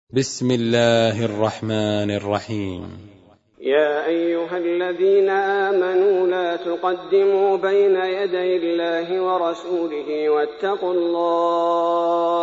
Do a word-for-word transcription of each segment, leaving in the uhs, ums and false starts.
بسم الله الرحمن الرحيم. يا أيها الذين آمنوا لا تقدموا بين يدي الله ورسوله واتقوا الله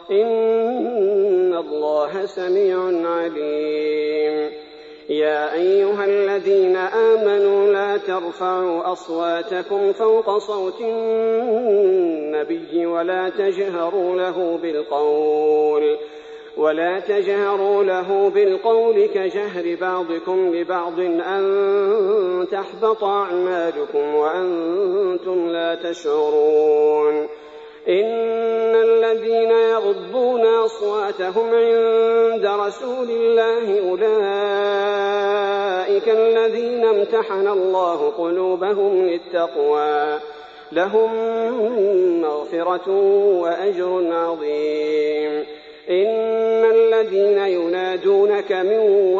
إن الله سميع عليم. يا أيها الذين آمنوا لا ترفعوا أصواتكم فوق صوت النبي ولا تجهروا له بالقول ولا تجهروا له بالقول كجهر بعضكم لبعض أن تحبط أعمالكم وأنتم لا تشعرون. إن الذين يغضون أصواتهم عند رسول الله أولئك الذين امتحن الله قلوبهم للتقوى لهم مغفرة وأجر عظيم. إن الذين ينادونك من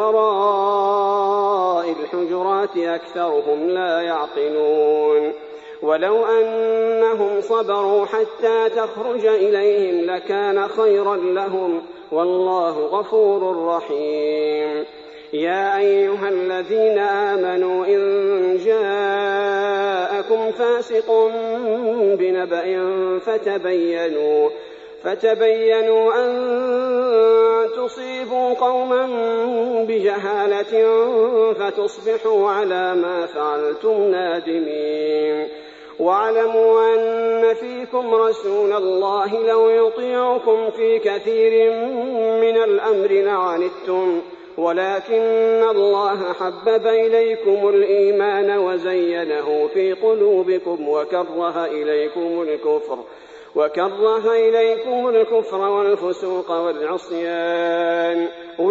وراء الحجرات أكثرهم لا يعقلون. ولو أنهم صبروا حتى تخرج إليهم لكان خيرا لهم والله غفور رحيم. يا أيها الذين آمنوا إن جاءكم فاسق بنبأ فتبينوا فتبينوا أن تصيبوا قوما بجهالة فتصبحوا على ما فعلتم نادمين. واعلموا أن فيكم رسول الله لو يطيعكم في كثير من الأمر لعنتم ولكن الله حبب إليكم الإيمان وزينه في قلوبكم وكره إليكم الكفر وكره إليكم الكفر والفسوق والعصيان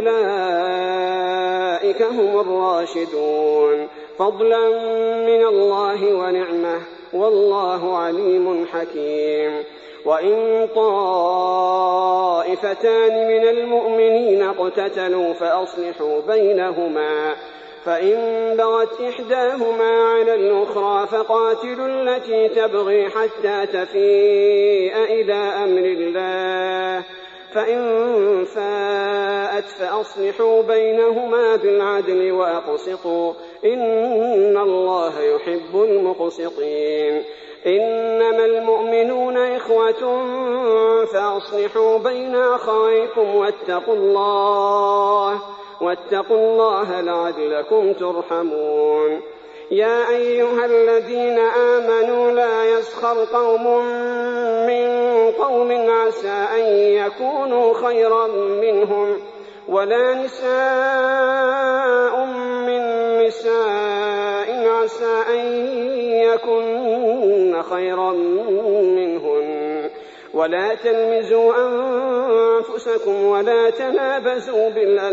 أولئك هم الراشدون فضلا من الله ونعمه والله عليم حكيم. وإن طائفتان من المؤمنين اقتتلوا فأصلحوا بينهما فإن بغت إحداهما على الأخرى فقاتلوا التي تبغي حتى تفيء إلى أمر الله فإن فاءت فأصلحوا بينهما بالعدل وأقسطوا إن الله يحب المقسطين. إنما المؤمنون إخوة فأصلحوا بين أخويكم واتقوا الله واتقوا الله لعلكم ترحمون. يا أيها الذين آمنوا لا يسخر قوم من قوم عسى أن يكونوا خيرا منهم ولا نساء من نساء عسى أن يكن خيرا منهن ولا تلمزوا أنفسكم ولا تنابزوا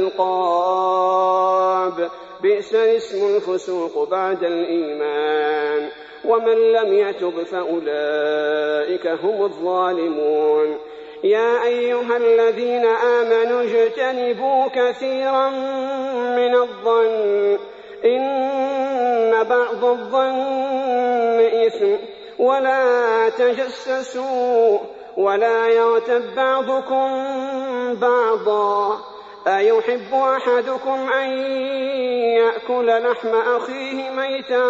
بالألقاب بئس الاسم الفسوق بعد الإيمان ومن لم يتب فأولئك هم الظالمون. يا أيها الذين آمنوا اجتنبوا كثيرا من الظن إن بعض الظن إثم ولا تجسسوا ولا يغتب بعضكم بعضا أيحب أحدكم أن يأكل لحم أخيه ميتا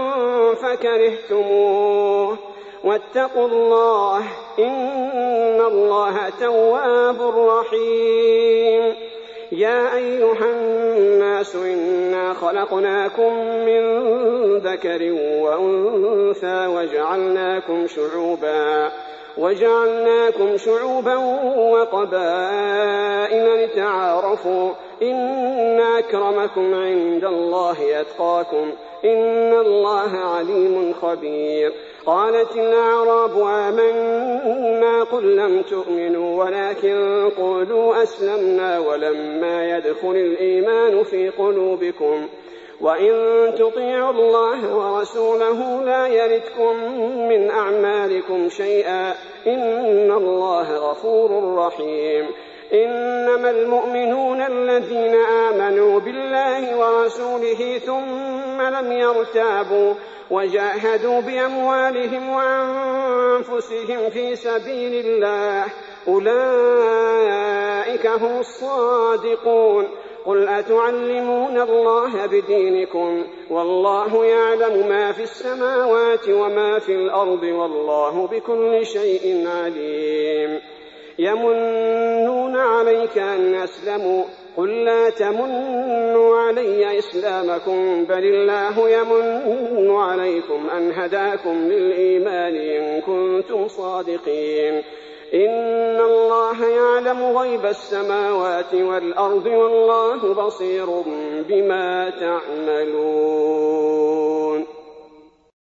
فكرهتموه واتقوا الله إن الله تواب رحيم. يا أيها الناس إنا خلقناكم من ذكر وأنثى وجعلناكم شعوبا وجعلناكم شعوبا وقبائل لتعارفوا إن أكرمكم عند الله أتقاكم إن الله عليم خبير. قالت الأعراب آمنا قل لم تؤمنوا ولكن قولوا أسلمنا ولما يدخل الإيمان في قلوبكم وإن تطيعوا الله ورسوله لا يلتكم من أعمالكم شيئا إن الله غفور رحيم. إنما المؤمنون الذين آمنوا بالله ورسوله ثم لم يرتابوا وجاهدوا بأموالهم وأنفسهم في سبيل الله أولئك هم الصادقون. قل أتعلمون الله بدينكم والله يعلم ما في السماوات وما في الأرض والله بكل شيء عليم. يمنون عليك أن أسلموا قل لا تمنوا علي إسلامكم بل الله يمن عليكم أن هداكم للإيمان إن كنتم صادقين. إن الله يعلم غيب السماوات والأرض والله بصير بما تعملون.